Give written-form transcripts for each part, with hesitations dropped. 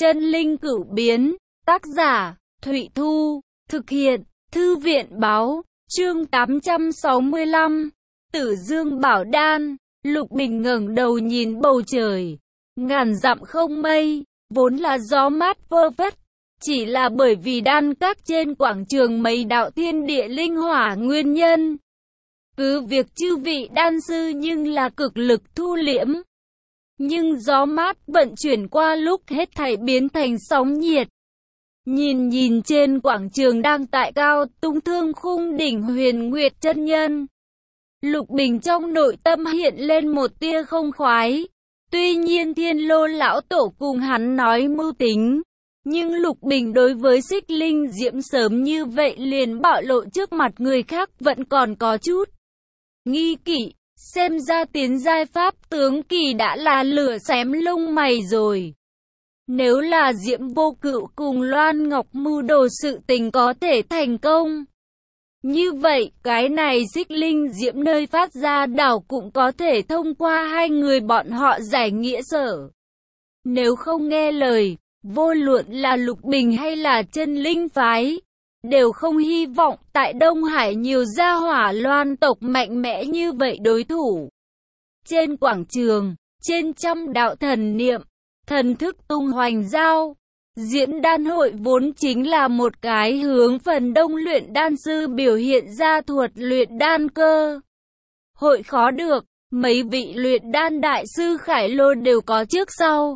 Chân linh cửu biến, tác giả, Thụy Thu, thực hiện, Thư viện báo, chương 865, Tử Dương Bảo Đan. Lục Bình ngẩng đầu nhìn bầu trời, ngàn dặm không mây, vốn là gió mát vơ vét, chỉ là bởi vì đan các trên quảng trường mấy đạo thiên địa linh hỏa nguyên nhân. Cứ việc chư vị đan sư nhưng là cực lực thu liễm. Nhưng gió mát vận chuyển qua lúc hết thảy biến thành sóng nhiệt. Nhìn trên quảng trường đang tại cao tung thương khung đỉnh Huyền Nguyệt chân nhân. Lục Bình trong nội tâm hiện lên một tia không khoái. Tuy nhiên Thiên Lô lão tổ cùng hắn nói mưu tính. Nhưng Lục Bình đối với Xích Linh Diễm sớm như vậy liền bạo lộ trước mặt người khác vẫn còn có chút nghi kỵ. Xem ra tiến giai pháp tướng kỳ đã là lửa xém lông mày rồi. Nếu là Diễm Vô Cựu cùng Loan Ngọc mưu đồ sự tình có thể thành công, như vậy cái này Xích Linh Diễm nơi phát ra đảo cũng có thể thông qua hai người bọn họ giải nghĩa sở. Nếu không nghe lời, vô luận là Lục Bình hay là Chân Linh phái, đều không hy vọng tại Đông Hải nhiều gia hỏa Loan tộc mạnh mẽ như vậy đối thủ. Trên quảng trường, trên trăm đạo thần niệm, thần thức tung hoành giao. Diễn đan hội vốn chính là một cái hướng phần đông luyện đan sư biểu hiện ra thuật luyện đan cơ. Hội khó được, mấy vị luyện đan đại sư Khải Lô đều có trước sau.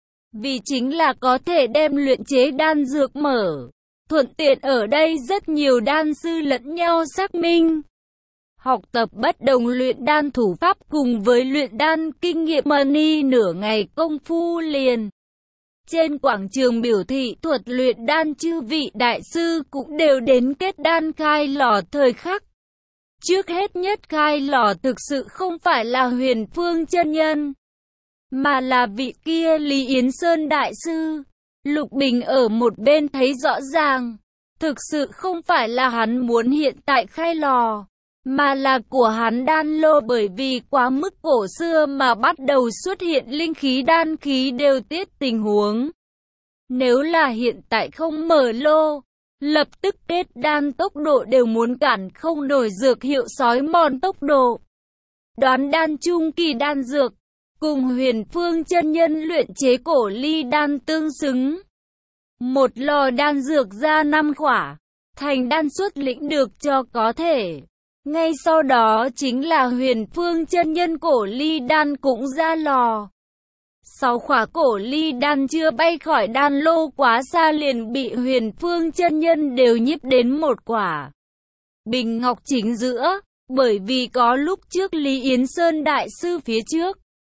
Vì chính là có thể đem luyện chế đan dược mở. Thuận tiện ở đây rất nhiều đan sư lẫn nhau xác minh. Học tập bất đồng luyện đan thủ pháp cùng với luyện đan kinh nghiệm money nửa ngày công phu liền. Trên quảng trường biểu thị thuật luyện đan chư vị đại sư cũng đều đến kết đan khai lò thời khắc. Trước hết nhất khai lò thực sự không phải là Huyền Phương chân nhân, mà là vị kia Lý Yến Sơn đại sư. Lục Bình ở một bên thấy rõ ràng, thực sự không phải là hắn muốn hiện tại khai lò, mà là của hắn đan lô bởi vì quá mức cổ xưa mà bắt đầu xuất hiện linh khí đan khí đều tiết tình huống. Nếu là hiện tại không mở lô, lập tức kết đan tốc độ đều muốn cản không nổi dược hiệu sói mòn tốc độ. Đoán đan trung kỳ đan dược, cùng Huyền Phương chân nhân luyện chế cổ ly đan tương xứng. Một lò đan dược ra 5 khỏa, thành đan xuất lĩnh được cho có thể. Ngay sau đó chính là Huyền Phương chân nhân cổ ly đan cũng ra lò. 6 khỏa cổ ly đan chưa bay khỏi đan lô quá xa liền bị Huyền Phương chân nhân đều nhiếp đến một quả. Bình ngọc chính giữa, bởi vì có lúc trước Lý Yến Sơn đại sư phía trước.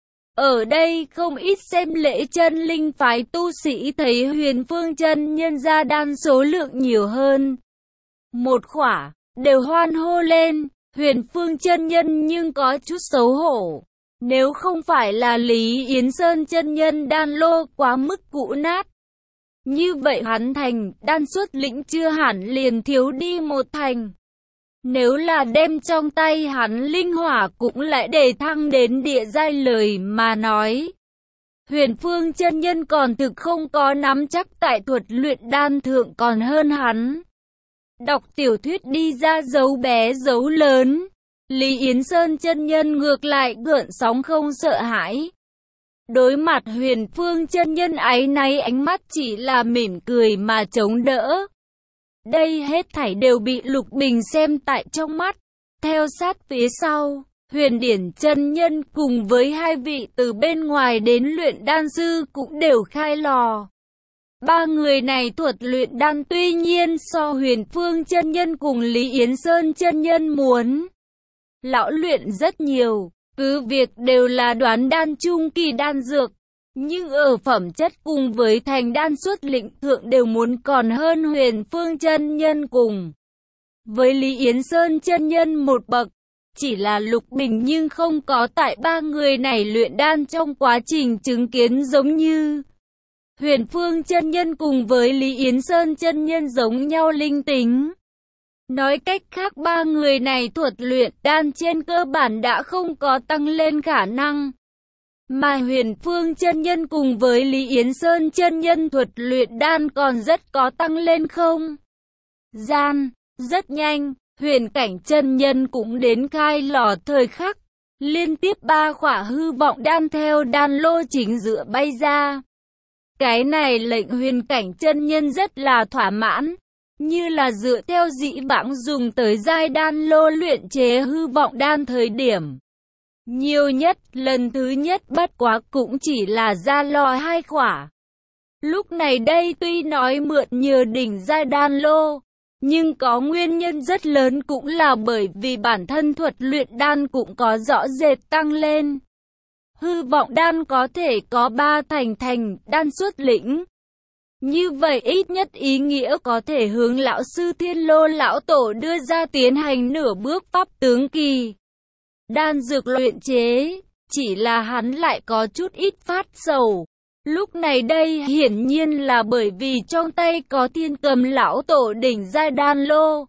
Ở đây không ít xem lễ chân linh phái tu sĩ thấy Huyền Phương chân nhân ra đan số lượng nhiều hơn một khỏa, đều hoan hô lên. Huyền Phương chân nhân nhưng có chút xấu hổ. Nếu không phải là Lý Yến Sơn chân nhân đan lô quá mức cũ nát, như vậy hắn thành đan xuất lĩnh chưa hẳn liền thiếu đi một thành. Nếu là đem trong tay hắn linh hỏa cũng lại để thăng đến địa giai lời mà nói, Huyền Phương chân nhân còn thực không có nắm chắc tại thuật luyện đan thượng còn hơn hắn. Đọc tiểu thuyết đi ra dấu bé dấu lớn, Lý Yến Sơn chân nhân ngược lại gợn sóng không sợ hãi. Đối mặt Huyền Phương chân nhân áy náy ánh mắt chỉ là mỉm cười mà chống đỡ. Đây hết thảy đều bị Lục Bình xem tại trong mắt. Theo sát phía sau, Huyền Điển chân nhân cùng với hai vị từ bên ngoài đến luyện đan sư cũng đều khai lò. Ba người này thuật luyện đan tuy nhiên so Huyền Phương chân nhân cùng Lý Yến Sơn chân nhân muốn lão luyện rất nhiều, cứ việc đều là đoán đan trung kỳ đan dược, nhưng ở phẩm chất cùng với thành đan xuất lĩnh thượng đều muốn còn hơn Huyền Phương chân nhân cùng với Lý Yến Sơn chân nhân một bậc. Chỉ là Lục Bình nhưng không có tại ba người này luyện đan trong quá trình chứng kiến giống như Huyền Phương chân nhân cùng với Lý Yến Sơn chân nhân giống nhau linh tính. Nói cách khác ba người này thuật luyện đan trên cơ bản đã không có tăng lên khả năng. Mà Huyền Phương chân nhân cùng với Lý Yến Sơn chân nhân thuật luyện đan còn rất có tăng lên không gian. Rất nhanh, Huyền Cảnh chân nhân cũng đến khai lò thời khắc. Liên tiếp 3 khỏa hư vọng đan theo đan lô chính giữa bay ra. Cái này lệnh Huyền Cảnh chân nhân rất là thỏa mãn. Như là dựa theo dĩ vãng dùng tới giai đan lô luyện chế hư vọng đan thời điểm. Nhiều nhất, lần thứ nhất bất quá cũng chỉ là ra lò 2 khỏa. Lúc này đây tuy nói mượn nhờ đỉnh giai đan lô, nhưng có nguyên nhân rất lớn cũng là bởi vì bản thân thuật luyện đan cũng có rõ rệt tăng lên. Hư vọng đan có thể có 3 thành đan xuất lĩnh. Như vậy ít nhất ý nghĩa có thể hướng lão sư Thiên Lô lão tổ đưa ra tiến hành nửa bước pháp tướng kỳ. Đan dược luyện chế, chỉ là hắn lại có chút ít phát sầu. Lúc này đây hiển nhiên là bởi vì trong tay có Thiên Cầm lão tổ đỉnh giai đan lô.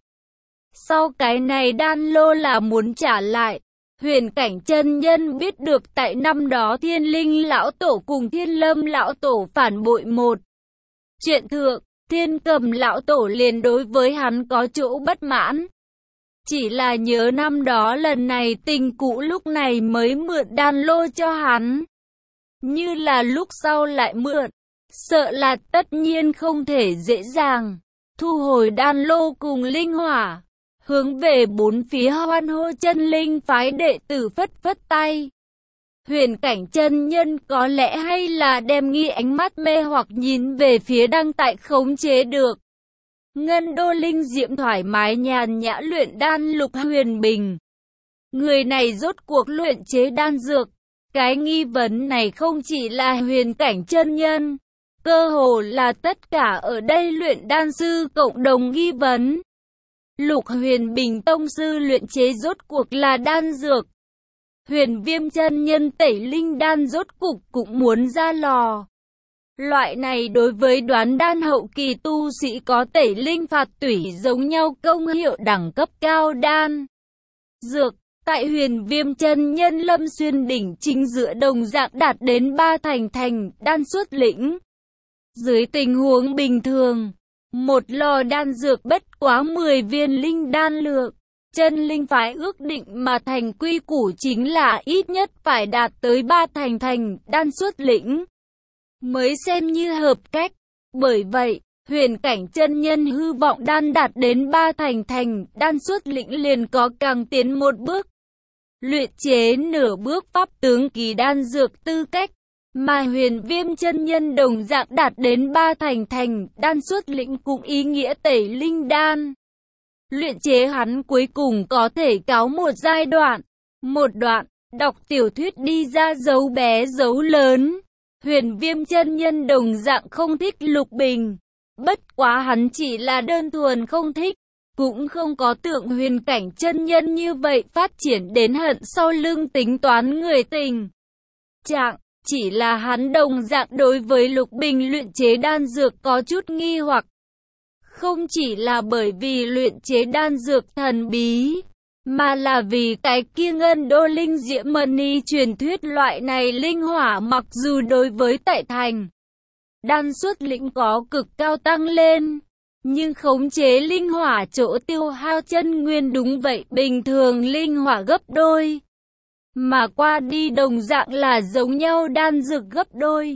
Sau cái này đan lô là muốn trả lại. Huyền Cảnh chân nhân biết được tại năm đó Thiên Linh lão tổ cùng Thiên Lâm lão tổ phản bội một chuyện thượng, Thiên Cầm lão tổ liền đối với hắn có chỗ bất mãn. Chỉ là nhớ năm đó lần này tình cũ lúc này mới mượn đan lô cho hắn. Như là lúc sau lại mượn, sợ là tất nhiên không thể dễ dàng. Thu hồi đan lô cùng linh hỏa, hướng về bốn phía hoan hô chân linh phái đệ tử phất phất tay. Huyền Cảnh chân nhân có lẽ hay là đem nghi ánh mắt mê hoặc nhìn về phía đang tại khống chế được. Ngân đô linh diễm thoải mái nhàn nhã luyện đan Lục Huyền Bình. Người này rốt cuộc luyện chế đan dược. Cái nghi vấn này không chỉ là Huyền Cảnh chân nhân, cơ hồ là tất cả ở đây luyện đan sư cộng đồng nghi vấn. Lục Huyền Bình tông sư luyện chế rốt cuộc là đan dược. Huyền Viêm chân nhân tẩy linh đan rốt cục cũng muốn ra lò. Loại này đối với đoán đan hậu kỳ tu sĩ có tẩy linh phạt tủy giống nhau công hiệu đẳng cấp cao đan dược. Tại Huyền Viêm chân nhân Lâm Xuyên đỉnh chính giữa đồng dạng đạt đến 3 thành đan xuất lĩnh. Dưới tình huống bình thường, một lò đan dược bất quá 10 viên linh đan lượng. Chân linh phái ước định mà thành quy củ chính là ít nhất phải đạt tới 3 thành đan xuất lĩnh mới xem như hợp cách. Bởi vậy, Huyền Cảnh chân nhân hư vọng đan đạt đến 3 thành đan xuất lĩnh liền có càng tiến một bước. Luyện chế nửa bước pháp tướng kỳ đan dược tư cách, mà Huyền Viêm chân nhân đồng dạng đạt đến 3 thành đan xuất lĩnh cũng ý nghĩa tẩy linh đan. Luyện chế hắn cuối cùng có thể cáo một giai đoạn, một đoạn, đọc tiểu thuyết đi ra dấu bé dấu lớn. Huyền Viêm chân nhân đồng dạng không thích Lục Bình, bất quá hắn chỉ là đơn thuần không thích, cũng không có tượng Huyền Cảnh chân nhân như vậy phát triển đến hận sau lưng tính toán người tình trạng, chỉ là hắn đồng dạng đối với Lục Bình luyện chế đan dược có chút nghi hoặc. Không chỉ là bởi vì luyện chế đan dược thần bí, mà là vì cái kia ngân đô linh diễm mani truyền thuyết loại này linh hỏa mặc dù đối với tại thành đan xuất lĩnh có cực cao tăng lên, nhưng khống chế linh hỏa chỗ tiêu hao chân nguyên đúng vậy bình thường linh hỏa gấp đôi. Mà qua đi đồng dạng là giống nhau đan dược gấp đôi.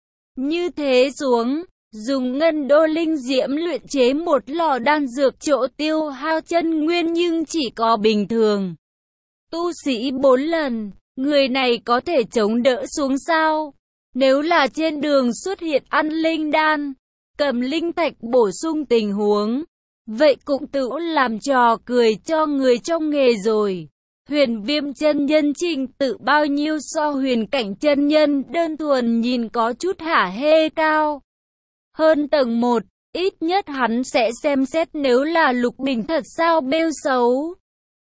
Như thế xuống, dùng ngân đô linh diễm luyện chế một lò đan dược chỗ tiêu hao chân nguyên nhưng chỉ có bình thường tu sĩ 4 lần, người này có thể chống đỡ xuống sao? Nếu là trên đường xuất hiện ăn linh đan, cầm linh thạch bổ sung tình huống, vậy cũng tự làm trò cười cho người trong nghề rồi. Huyền Viêm chân nhân trình tự bao nhiêu so Huyền Cảnh chân nhân đơn thuần nhìn có chút hả hê cao hơn tầng 1, ít nhất hắn sẽ xem xét nếu là Lục Bình thật sao bêu xấu.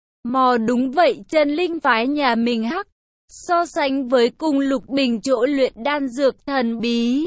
Mò đúng vậy chân linh phái nhà mình hắc, so sánh với cùng Lục Bình chỗ luyện đan dược thần bí.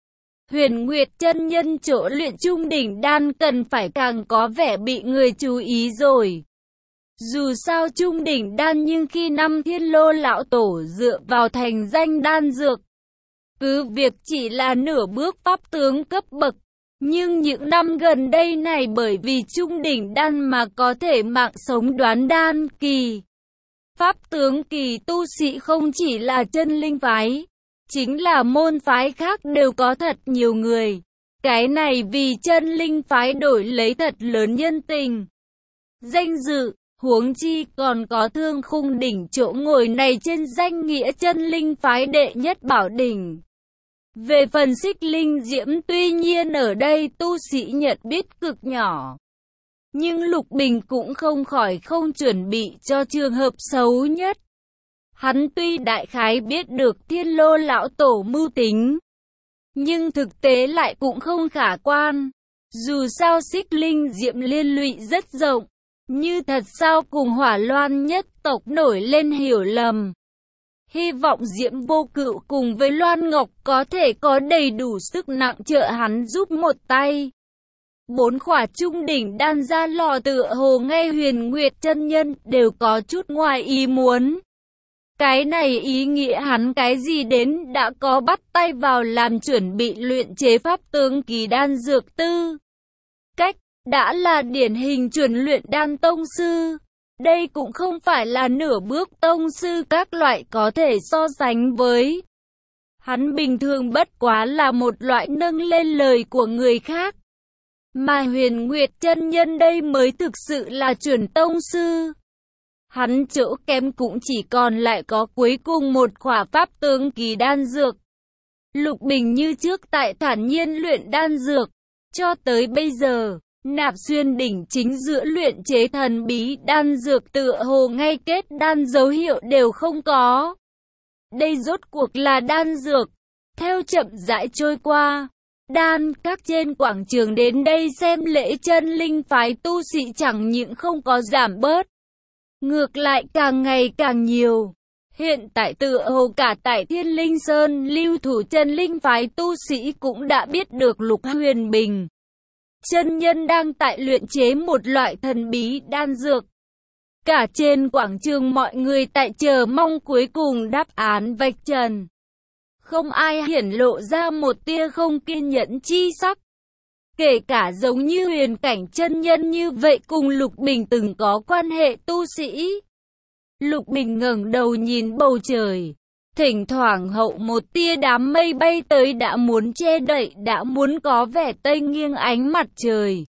Huyền Nguyệt chân nhân chỗ luyện trung đỉnh đan cần phải càng có vẻ bị người chú ý rồi. Dù sao trung đỉnh đan nhưng khi năm Thiên Lô lão tổ dựa vào thành danh đan dược, cứ việc chỉ là nửa bước pháp tướng cấp bậc, nhưng những năm gần đây này bởi vì trung đỉnh đan mà có thể mạng sống đoán đan kỳ. Pháp tướng kỳ tu sĩ không chỉ là chân linh phái, chính là môn phái khác đều có thật nhiều người. Cái này vì chân linh phái đổi lấy thật lớn nhân tình, danh dự, huống chi còn có Thương Khung đỉnh chỗ ngồi này trên danh nghĩa chân linh phái đệ nhất bảo đỉnh. Về phần Xích Linh Diễm tuy nhiên ở đây tu sĩ nhận biết cực nhỏ, nhưng Lục Bình cũng không khỏi không chuẩn bị cho trường hợp xấu nhất. Hắn tuy đại khái biết được Thiên Lô lão tổ mưu tính, nhưng thực tế lại cũng không khả quan. Dù sao Xích Linh Diễm liên lụy rất rộng, như thật sao cùng Hỏa Loan nhất tộc nổi lên hiểu lầm. Hy vọng Diễm Vô Cựu cùng với Loan Ngọc có thể có đầy đủ sức nặng trợ hắn giúp một tay. 4 khỏa trung đỉnh đan ra lò tựa hồ ngay Huyền Nguyệt chân nhân đều có chút ngoài ý muốn. Cái này ý nghĩa hắn cái gì đến đã có bắt tay vào làm chuẩn bị luyện chế pháp tướng kỳ đan dược tư. Cách đã là điển hình chuẩn luyện đan tông sư. Đây cũng không phải là nửa bước tông sư các loại có thể so sánh với. Hắn bình thường bất quá là một loại nâng lên lời của người khác. Mà Huyền Nguyệt chân nhân đây mới thực sự là chuẩn tông sư. Hắn chỗ kém cũng chỉ còn lại có cuối cùng một khỏa pháp tướng kỳ đan dược. Lục Bình như trước tại thản nhiên luyện đan dược. Cho tới bây giờ, Nạp Xuyên đỉnh chính giữa luyện chế thần bí đan dược tựa hồ ngay kết đan dấu hiệu đều không có. Đây rốt cuộc là đan dược. Theo chậm rãi trôi qua, đan các trên quảng trường đến đây xem lễ chân linh phái tu sĩ chẳng những không có giảm bớt, ngược lại càng ngày càng nhiều. Hiện tại tựa hồ cả tại Thiên Linh Sơn lưu thủ chân linh phái tu sĩ cũng đã biết được Lục Huyền Bình chân nhân đang tại luyện chế một loại thần bí đan dược. Cả trên quảng trường mọi người tại chờ mong cuối cùng đáp án vạch trần. Không ai hiển lộ ra một tia không kiên nhẫn chi sắc. Kể cả giống như Huyền Cảnh chân nhân như vậy cùng Lục Bình từng có quan hệ tu sĩ. Lục Bình ngẩng đầu nhìn bầu trời. Thỉnh thoảng hậu một tia đám mây bay tới đã muốn che đậy, đã muốn có vẻ tây nghiêng ánh mặt trời.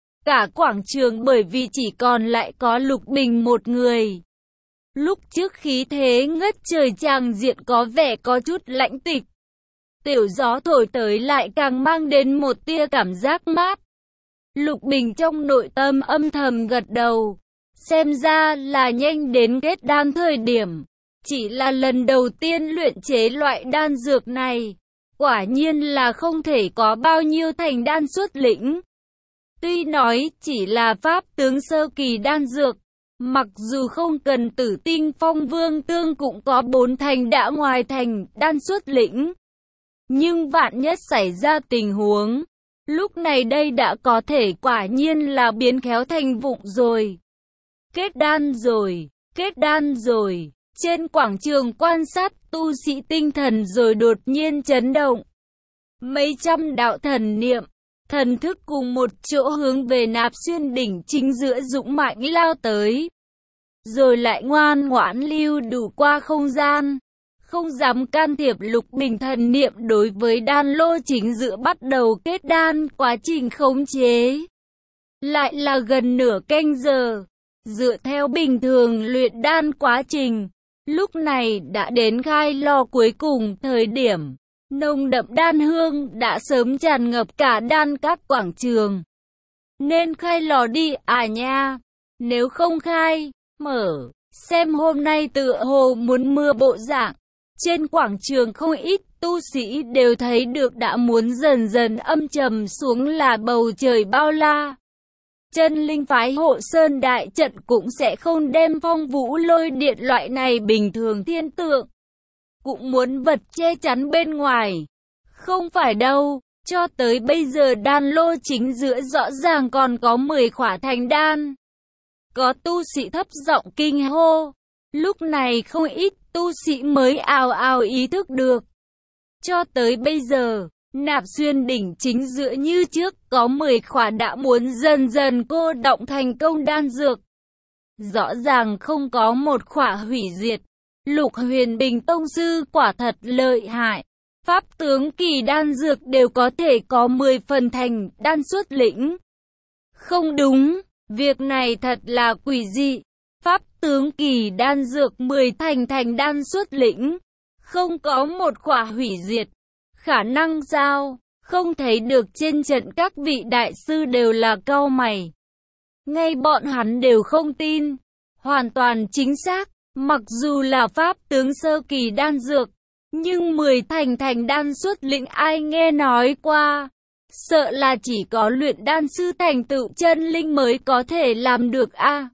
Cả quảng trường bởi vì chỉ còn lại có Lục Bình một người. Lúc trước khí thế ngất trời tràng diện có vẻ có chút lãnh tịch. Tiểu gió thổi tới lại càng mang đến một tia cảm giác mát. Lục Bình trong nội tâm âm thầm gật đầu. Xem ra là nhanh đến kết đan thời điểm. Chỉ là lần đầu tiên luyện chế loại đan dược này. Quả nhiên là không thể có bao nhiêu thành đan xuất lĩnh. Tuy nói chỉ là pháp tướng sơ kỳ đan dược. Mặc dù không cần Tử Tinh Phong Vương Tương cũng có 4 thành đã ngoài thành đan xuất lĩnh. Nhưng vạn nhất xảy ra tình huống, lúc này đây đã có thể quả nhiên là biến khéo thành vụng rồi. Kết đan rồi, kết đan rồi. Trên quảng trường quan sát tu sĩ tinh thần rồi đột nhiên chấn động. Mấy trăm đạo thần niệm, thần thức cùng một chỗ hướng về Nạp Xuyên đỉnh chính giữa dũng mãnh lao tới. Rồi lại ngoan ngoãn lưu đủ qua không gian. Không dám can thiệp. Lục Bình thần niệm đối với đan lô chính giữa bắt đầu kết đan, quá trình khống chế lại là gần nửa canh giờ. Dựa theo bình thường luyện đan quá trình, lúc này đã đến khai lò cuối cùng thời điểm. Nồng đậm đan hương đã sớm tràn ngập cả đan các quảng trường. Nên khai lò đi à nha. Nếu không khai, mở, xem hôm nay tựa hồ muốn mưa bộ dạng. Trên quảng trường không ít tu sĩ đều thấy được đã muốn dần dần âm trầm xuống là bầu trời bao la. Chân linh phái Hộ Sơn đại trận cũng sẽ không đem phong vũ lôi điện loại này bình thường thiên tượng. Cũng muốn vật che chắn bên ngoài. Không phải đâu, cho tới bây giờ đan lô chính giữa rõ ràng còn có 10 khỏa thành đan. có tu sĩ thấp giọng kinh hô. Lúc này không ít tu sĩ mới ào ào ý thức được. Cho tới bây giờ, Nạp Xuyên đỉnh chính giữa như trước có 10 khỏa đã muốn dần dần cô động thành công đan dược. Rõ ràng không có một khỏa hủy diệt. Lục Huyền Bình tông sư quả thật lợi hại. Pháp tướng kỳ đan dược đều có thể có 10 phần thành đan xuất lĩnh. Không đúng, việc này thật là quỷ dị. Pháp tướng kỳ đan dược 10 thành đan xuất lĩnh, không có một khỏa hủy diệt. Khả năng sao? Không thấy được trên trận các vị đại sư đều là cau mày. Ngay bọn hắn đều không tin. Hoàn toàn chính xác, mặc dù là pháp tướng sơ kỳ đan dược, nhưng 10 thành đan xuất lĩnh ai nghe nói qua. Sợ là chỉ có luyện đan sư thành tựu chân linh mới có thể làm được a.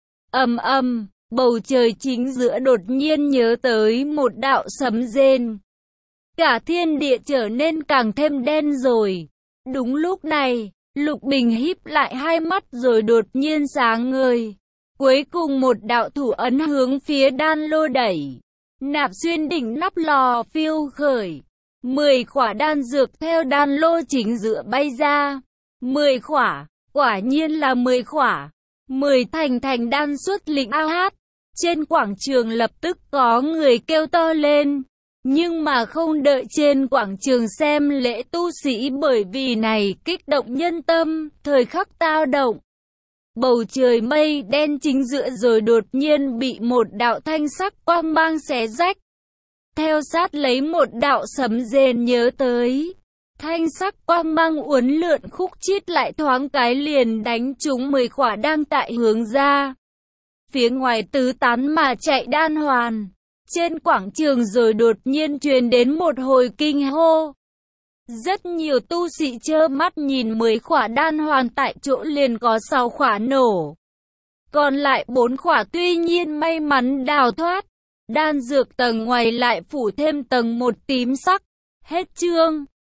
Bầu trời chính giữa đột nhiên nhớ tới một đạo sấm rền. Cả thiên địa trở nên càng thêm đen rồi. Đúng lúc này, Lục Bình híp lại hai mắt rồi đột nhiên sáng ngời. Cuối cùng một đạo thủ ấn hướng phía đan lô đẩy. Nạp Xuyên đỉnh nắp lò phiêu khởi. 10 khỏa đan dược theo đan lô chính giữa bay ra. 10 khỏa, quả nhiên là 10 khỏa. 10 thành đan xuất lĩnh AH. Trên quảng trường lập tức có người kêu to lên. Nhưng mà không đợi trên quảng trường xem lễ tu sĩ bởi vì này kích động nhân tâm, thời khắc tao động. Bầu trời mây đen chính giữa rồi đột nhiên bị một đạo thanh sắc quang mang xé rách. Theo sát lấy một đạo sấm rền nhớ tới. Thanh sắc quang mang uốn lượn khúc chít lại thoáng cái liền đánh trúng 10 khỏa đang tại hướng ra. Phía ngoài tứ tán mà chạy đan hoàn. Trên quảng trường rồi đột nhiên truyền đến một hồi kinh hô. Rất nhiều tu sĩ trơ mắt nhìn 10 khỏa đan hoàn tại chỗ liền có 6 khỏa nổ. Còn lại 4 khỏa tuy nhiên may mắn đào thoát. Đan dược tầng ngoài lại phủ thêm tầng một tím sắc. Hết chương.